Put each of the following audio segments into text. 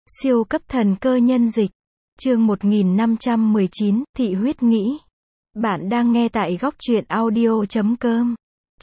Siêu cấp thần cơ nhân dịch. Chương 1519, thị huyết nghĩ. Bạn đang nghe tại góc truyện audio.com.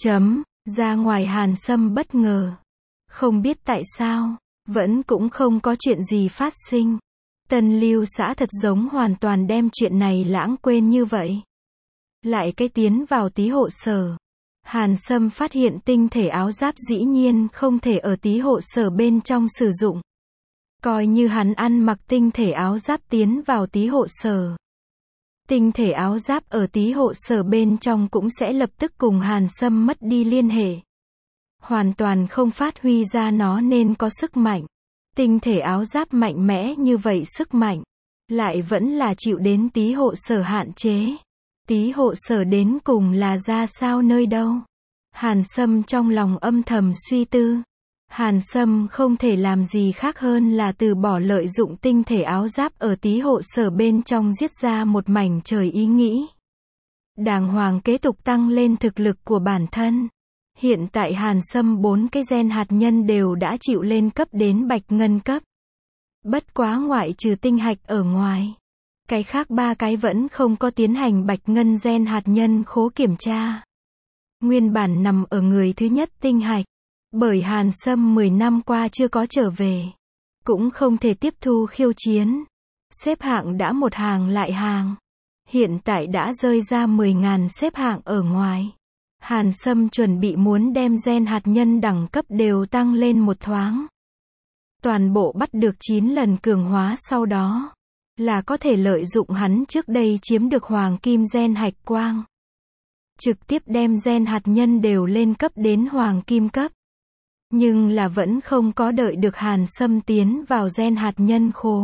Ra ngoài Hàn Sâm bất ngờ. Không biết tại sao, vẫn cũng không có chuyện gì phát sinh. Tân Lưu xã thật giống hoàn toàn đem chuyện này lãng quên như vậy. Lại cái tiến vào tí hộ sở. Hàn Sâm phát hiện tinh thể áo giáp dĩ nhiên không thể ở tí hộ sở bên trong sử dụng. Coi như hắn ăn mặc tinh thể áo giáp tiến vào tí hộ sở. Tinh thể áo giáp ở tí hộ sở bên trong cũng sẽ lập tức cùng Hàn Sâm mất đi liên hệ. Hoàn toàn không phát huy ra nó nên có sức mạnh. Tinh thể áo giáp mạnh mẽ như vậy sức mạnh, lại vẫn là chịu đến tí hộ sở hạn chế. Tí hộ sở đến cùng là ra sao nơi đâu? Hàn Sâm trong lòng âm thầm suy tư. Hàn Sâm không thể làm gì khác hơn là từ bỏ lợi dụng tinh thể áo giáp ở tí hộ sở bên trong giết ra một mảnh trời ý nghĩ. Đàng hoàng kế tục tăng lên thực lực của bản thân. Hiện tại Hàn Sâm 4 cái gen hạt nhân đều đã chịu lên cấp đến bạch ngân cấp. Bất quá ngoại trừ tinh hạch ở ngoài, cái khác 3 cái vẫn không có tiến hành bạch ngân gen hạt nhân khố kiểm tra. Nguyên bản nằm ở người thứ nhất tinh hạch. Bởi Hàn Sâm 10 năm qua chưa có trở về, cũng không thể tiếp thu khiêu chiến. Xếp hạng đã một hàng lại hàng. Hiện tại đã rơi ra 10.000 xếp hạng ở ngoài. Hàn Sâm chuẩn bị muốn đem gen hạt nhân đẳng cấp đều tăng lên một thoáng. Toàn bộ bắt được 9 lần cường hóa sau đó, là có thể lợi dụng hắn trước đây chiếm được hoàng kim gen hạch quang. Trực tiếp đem gen hạt nhân đều lên cấp đến hoàng kim cấp. Nhưng là vẫn không có đợi được Hàn Sâm tiến vào gen hạt nhân khố.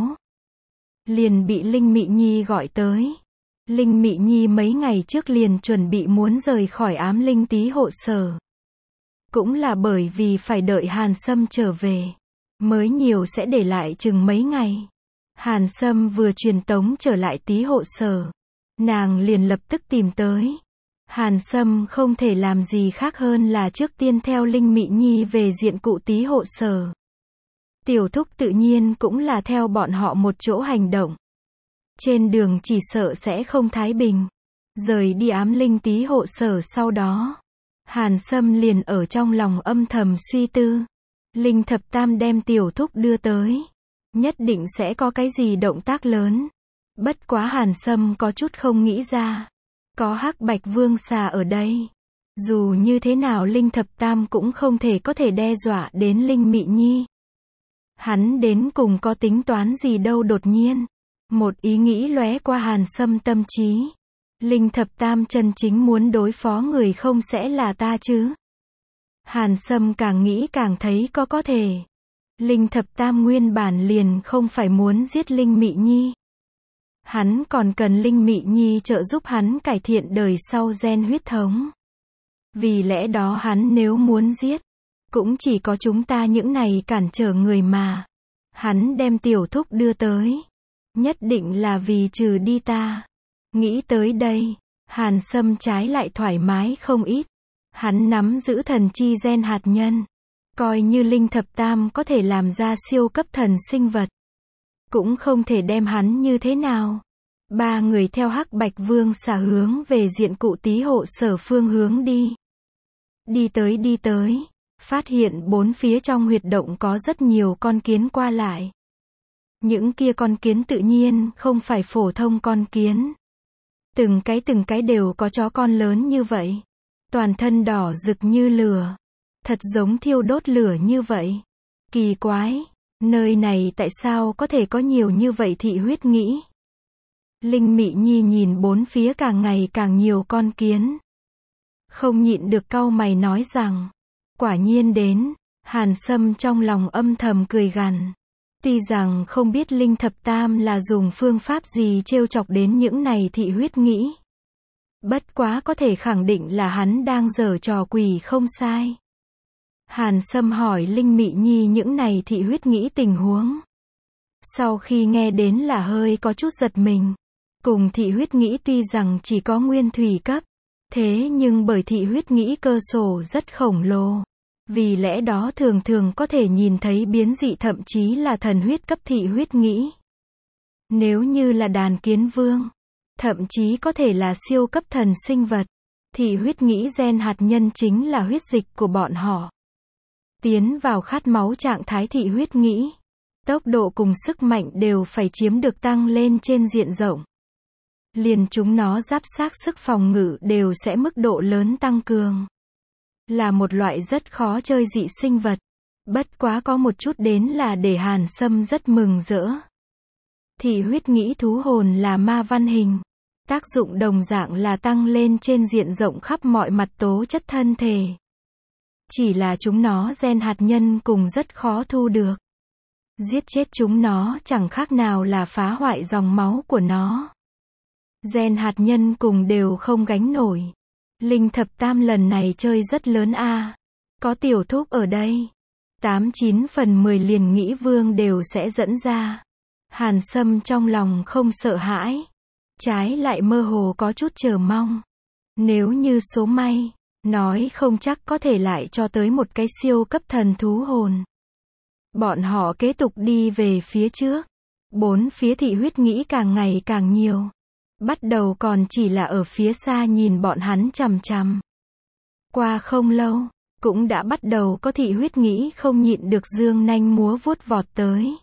Liền bị Linh Mị Nhi gọi tới. Linh Mị Nhi mấy ngày trước liền chuẩn bị muốn rời khỏi ám linh tí hộ sở. Cũng là bởi vì phải đợi Hàn Sâm trở về, mới nhiều sẽ để lại chừng mấy ngày. Hàn Sâm vừa truyền tống trở lại tí hộ sở, nàng liền lập tức tìm tới. Hàn Sâm không thể làm gì khác hơn là trước tiên theo Linh Mị Nhi về diện cụ tí hộ sở. Tiểu Thúc tự nhiên cũng là theo bọn họ một chỗ hành động. Trên đường chỉ sợ sẽ không thái bình. Rời đi ám linh tí hộ sở sau đó, Hàn Sâm liền ở trong lòng âm thầm suy tư. Linh Thập Tam đem Tiểu Thúc đưa tới, nhất định sẽ có cái gì động tác lớn. Bất quá Hàn Sâm có chút không nghĩ ra. Có Hắc Bạch Vương xà ở đây. Dù như thế nào Linh Thập Tam cũng không thể có thể đe dọa đến Linh Mị Nhi. Hắn đến cùng có tính toán gì đâu đột nhiên. Một ý nghĩ lóe qua Hàn Sâm tâm trí. Linh Thập Tam chân chính muốn đối phó người không sẽ là ta chứ. Hàn Sâm càng nghĩ càng thấy có thể. Linh Thập Tam nguyên bản liền không phải muốn giết Linh Mị Nhi. Hắn còn cần Linh Mị Nhi trợ giúp hắn cải thiện đời sau gen huyết thống. Vì lẽ đó hắn nếu muốn giết, cũng chỉ có chúng ta những này cản trở người mà. Hắn đem Tiểu Thúc đưa tới, nhất định là vì trừ đi ta. Nghĩ tới đây, Hàn Sâm trái lại thoải mái không ít. Hắn nắm giữ thần chi gen hạt nhân. Coi như Linh Thập Tam có thể làm ra siêu cấp thần sinh vật, cũng không thể đem hắn như thế nào. 3 người theo Hắc Bạch Vương xả hướng về diện cụ tí hộ sở phương hướng đi. Đi tới, phát hiện 4 phía trong huyệt động có rất nhiều con kiến qua lại. Những kia con kiến tự nhiên không phải phổ thông con kiến. Từng cái đều có chó con lớn như vậy. Toàn thân đỏ rực như lửa. Thật giống thiêu đốt lửa như vậy. Kỳ quái. Nơi này tại sao có thể có nhiều như vậy thị huyết nghĩ? Linh Mị Nhi nhìn 4 phía càng ngày càng nhiều con kiến. Không nhịn được cau mày nói rằng, quả nhiên đến. Hàn Sâm trong lòng âm thầm cười gằn. Tuy rằng không biết Linh Thập Tam là dùng phương pháp gì trêu chọc đến những này thị huyết nghĩ. Bất quá có thể khẳng định là hắn đang giở trò quỷ không sai. Hàn Sâm hỏi Linh Mị Nhi những này thị huyết nghĩ tình huống. Sau khi nghe đến là hơi có chút giật mình. Cùng thị huyết nghĩ tuy rằng chỉ có nguyên thủy cấp, thế nhưng bởi thị huyết nghĩ cơ sổ rất khổng lồ. Vì lẽ đó thường thường có thể nhìn thấy biến dị thậm chí là thần huyết cấp thị huyết nghĩ. Nếu như là đàn kiến vương, thậm chí có thể là siêu cấp thần sinh vật, thị huyết nghĩ gen hạt nhân chính là huyết dịch của bọn họ. Tiến vào khát máu trạng thái thị huyết nghĩ, tốc độ cùng sức mạnh đều phải chiếm được tăng lên trên diện rộng. Liền chúng nó giáp xác sức phòng ngự đều sẽ mức độ lớn tăng cường. Là một loại rất khó chơi dị sinh vật. Bất quá có một chút đến là để Hàn Sâm rất mừng rỡ. Thị huyết nghĩ thú hồn là ma văn hình. Tác dụng đồng dạng là tăng lên trên diện rộng khắp mọi mặt tố chất thân thể. Chỉ là chúng nó gen hạt nhân cùng rất khó thu được. Giết chết chúng nó chẳng khác nào là phá hoại dòng máu của nó. Gen hạt nhân cùng đều không gánh nổi. Linh thập tam lần này chơi rất lớn a. Có tiểu thúc ở đây. 89 phần 10 liền nghĩ vương đều sẽ dẫn ra. Hàn Sâm trong lòng không sợ hãi. Trái lại mơ hồ có chút chờ mong. Nếu như số may, nói không chắc có thể lại cho tới một cái siêu cấp thần thú hồn. Bọn họ kế tục đi về phía trước. Bốn phía thị huyết nghĩ càng ngày càng nhiều. Bắt đầu còn chỉ là ở phía xa nhìn bọn hắn chằm chằm. Qua không lâu, cũng đã bắt đầu có thị huyết nghĩ không nhịn được dương nanh múa vuốt vọt tới.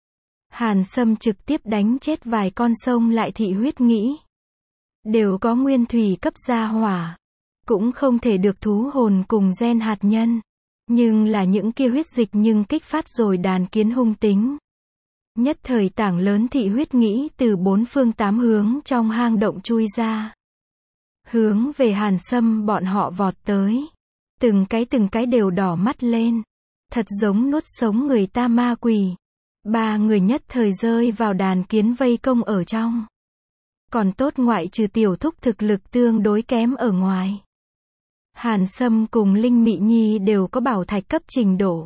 Hàn Sâm trực tiếp đánh chết vài con sông lại thị huyết nghĩ. Đều có nguyên thủy cấp gia hỏa. Cũng không thể được thú hồn cùng gen hạt nhân. Nhưng là những kia huyết dịch nhưng kích phát rồi đàn kiến hung tính. Nhất thời tảng lớn thị huyết nghĩ từ bốn phương tám hướng trong hang động chui ra. Hướng về Hàn Sâm bọn họ vọt tới. Từng cái đều đỏ mắt lên. Thật giống nuốt sống người ta ma quỷ. Ba người nhất thời rơi vào đàn kiến vây công ở trong. Còn tốt ngoại trừ tiểu thúc thực lực tương đối kém ở ngoài. Hàn Sâm cùng Linh Mị Nhi đều có bảo thạch cấp trình độ.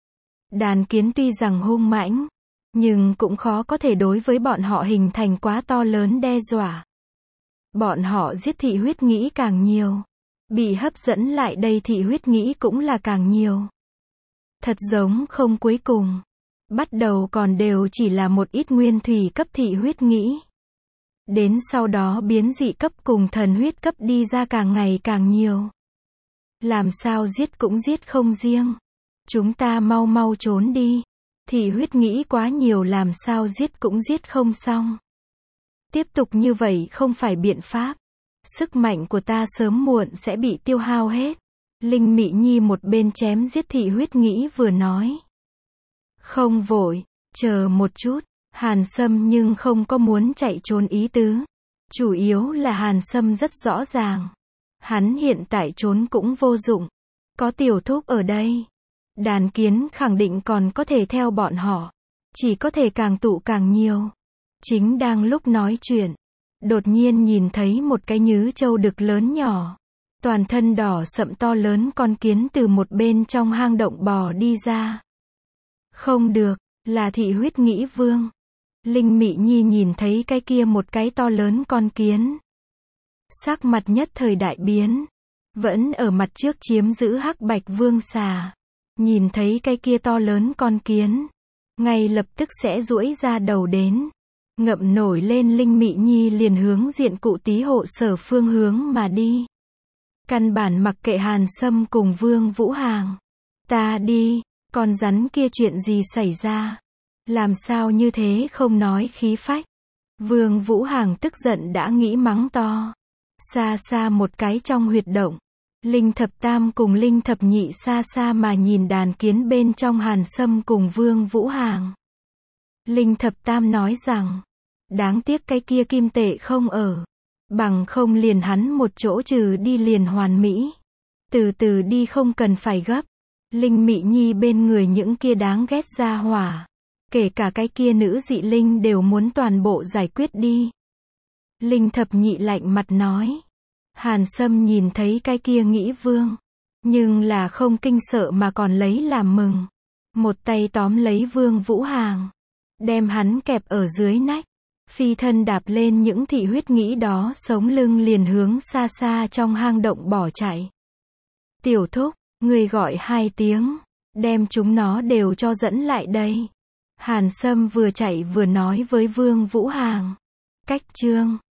Đàn kiến tuy rằng hung mãnh, nhưng cũng khó có thể đối với bọn họ hình thành quá to lớn đe dọa. Bọn họ giết thị huyết nghĩ càng nhiều. Bị hấp dẫn lại đây thị huyết nghĩ cũng là càng nhiều. Thật giống không cuối cùng. Bắt đầu còn đều chỉ là một ít nguyên thủy cấp thị huyết nghĩ. Đến sau đó biến dị cấp cùng thần huyết cấp đi ra càng ngày càng nhiều. Làm sao giết cũng giết không riêng. Chúng ta mau mau trốn đi. Thị huyết nghĩ quá nhiều làm sao giết cũng giết không xong. Tiếp tục như vậy không phải biện pháp. Sức mạnh của ta sớm muộn sẽ bị tiêu hao hết. Linh Mị Nhi một bên chém giết thị huyết nghĩ vừa nói. Không vội, chờ một chút. Hàn Sâm nhưng không có muốn chạy trốn ý tứ. Chủ yếu là Hàn Sâm rất rõ ràng. Hắn hiện tại trốn cũng vô dụng. Có tiểu thúc ở đây. Đàn kiến khẳng định còn có thể theo bọn họ. Chỉ có thể càng tụ càng nhiều. Chính đang lúc nói chuyện. Đột nhiên nhìn thấy một cái nhứ trâu đực lớn nhỏ. Toàn thân đỏ sậm to lớn con kiến từ một bên trong hang động bò đi ra. Không được, là thị huyết nghĩ vương. Linh Mị Nhi nhìn thấy cái kia một cái to lớn con kiến. Sắc mặt nhất thời đại biến. Vẫn ở mặt trước chiếm giữ hắc bạch vương xà. Nhìn thấy cái kia to lớn con kiến. Ngay lập tức sẽ duỗi ra đầu đến. Ngậm nổi lên Linh Mị Nhi liền hướng diện cụ tí hộ sở phương hướng mà đi. Căn bản mặc kệ Hàn Sâm cùng Vương Vũ Hàng. Ta đi, con rắn kia chuyện gì xảy ra? Làm sao như thế không nói khí phách? Vương Vũ Hàng tức giận đã nghĩ mắng to. Xa xa một cái trong huyệt động. Linh thập tam cùng Linh thập nhị xa xa mà nhìn đàn kiến bên trong Hàn Sâm cùng Vương Vũ Hàng. Linh thập tam nói rằng. Đáng tiếc cái kia kim tệ không ở. Bằng không liền hắn một chỗ trừ đi liền hoàn mỹ. Từ từ đi không cần phải gấp. Linh Mị Nhi bên người những kia đáng ghét ra hỏa. Kể cả cái kia nữ dị linh đều muốn toàn bộ giải quyết đi. Linh thập nhị lạnh mặt nói. Hàn Sâm nhìn thấy cái kia nghĩ vương. Nhưng là không kinh sợ mà còn lấy làm mừng. Một tay tóm lấy Vương Vũ Hàng. Đem hắn kẹp ở dưới nách. Phi thân đạp lên những thị huyết nghĩ đó sống lưng liền hướng xa xa trong hang động bỏ chạy. Tiểu thúc, Người gọi 2 tiếng, đem chúng nó đều cho dẫn lại đây. Hàn Sâm vừa chạy vừa nói với Vương Vũ Hàng. Cách chương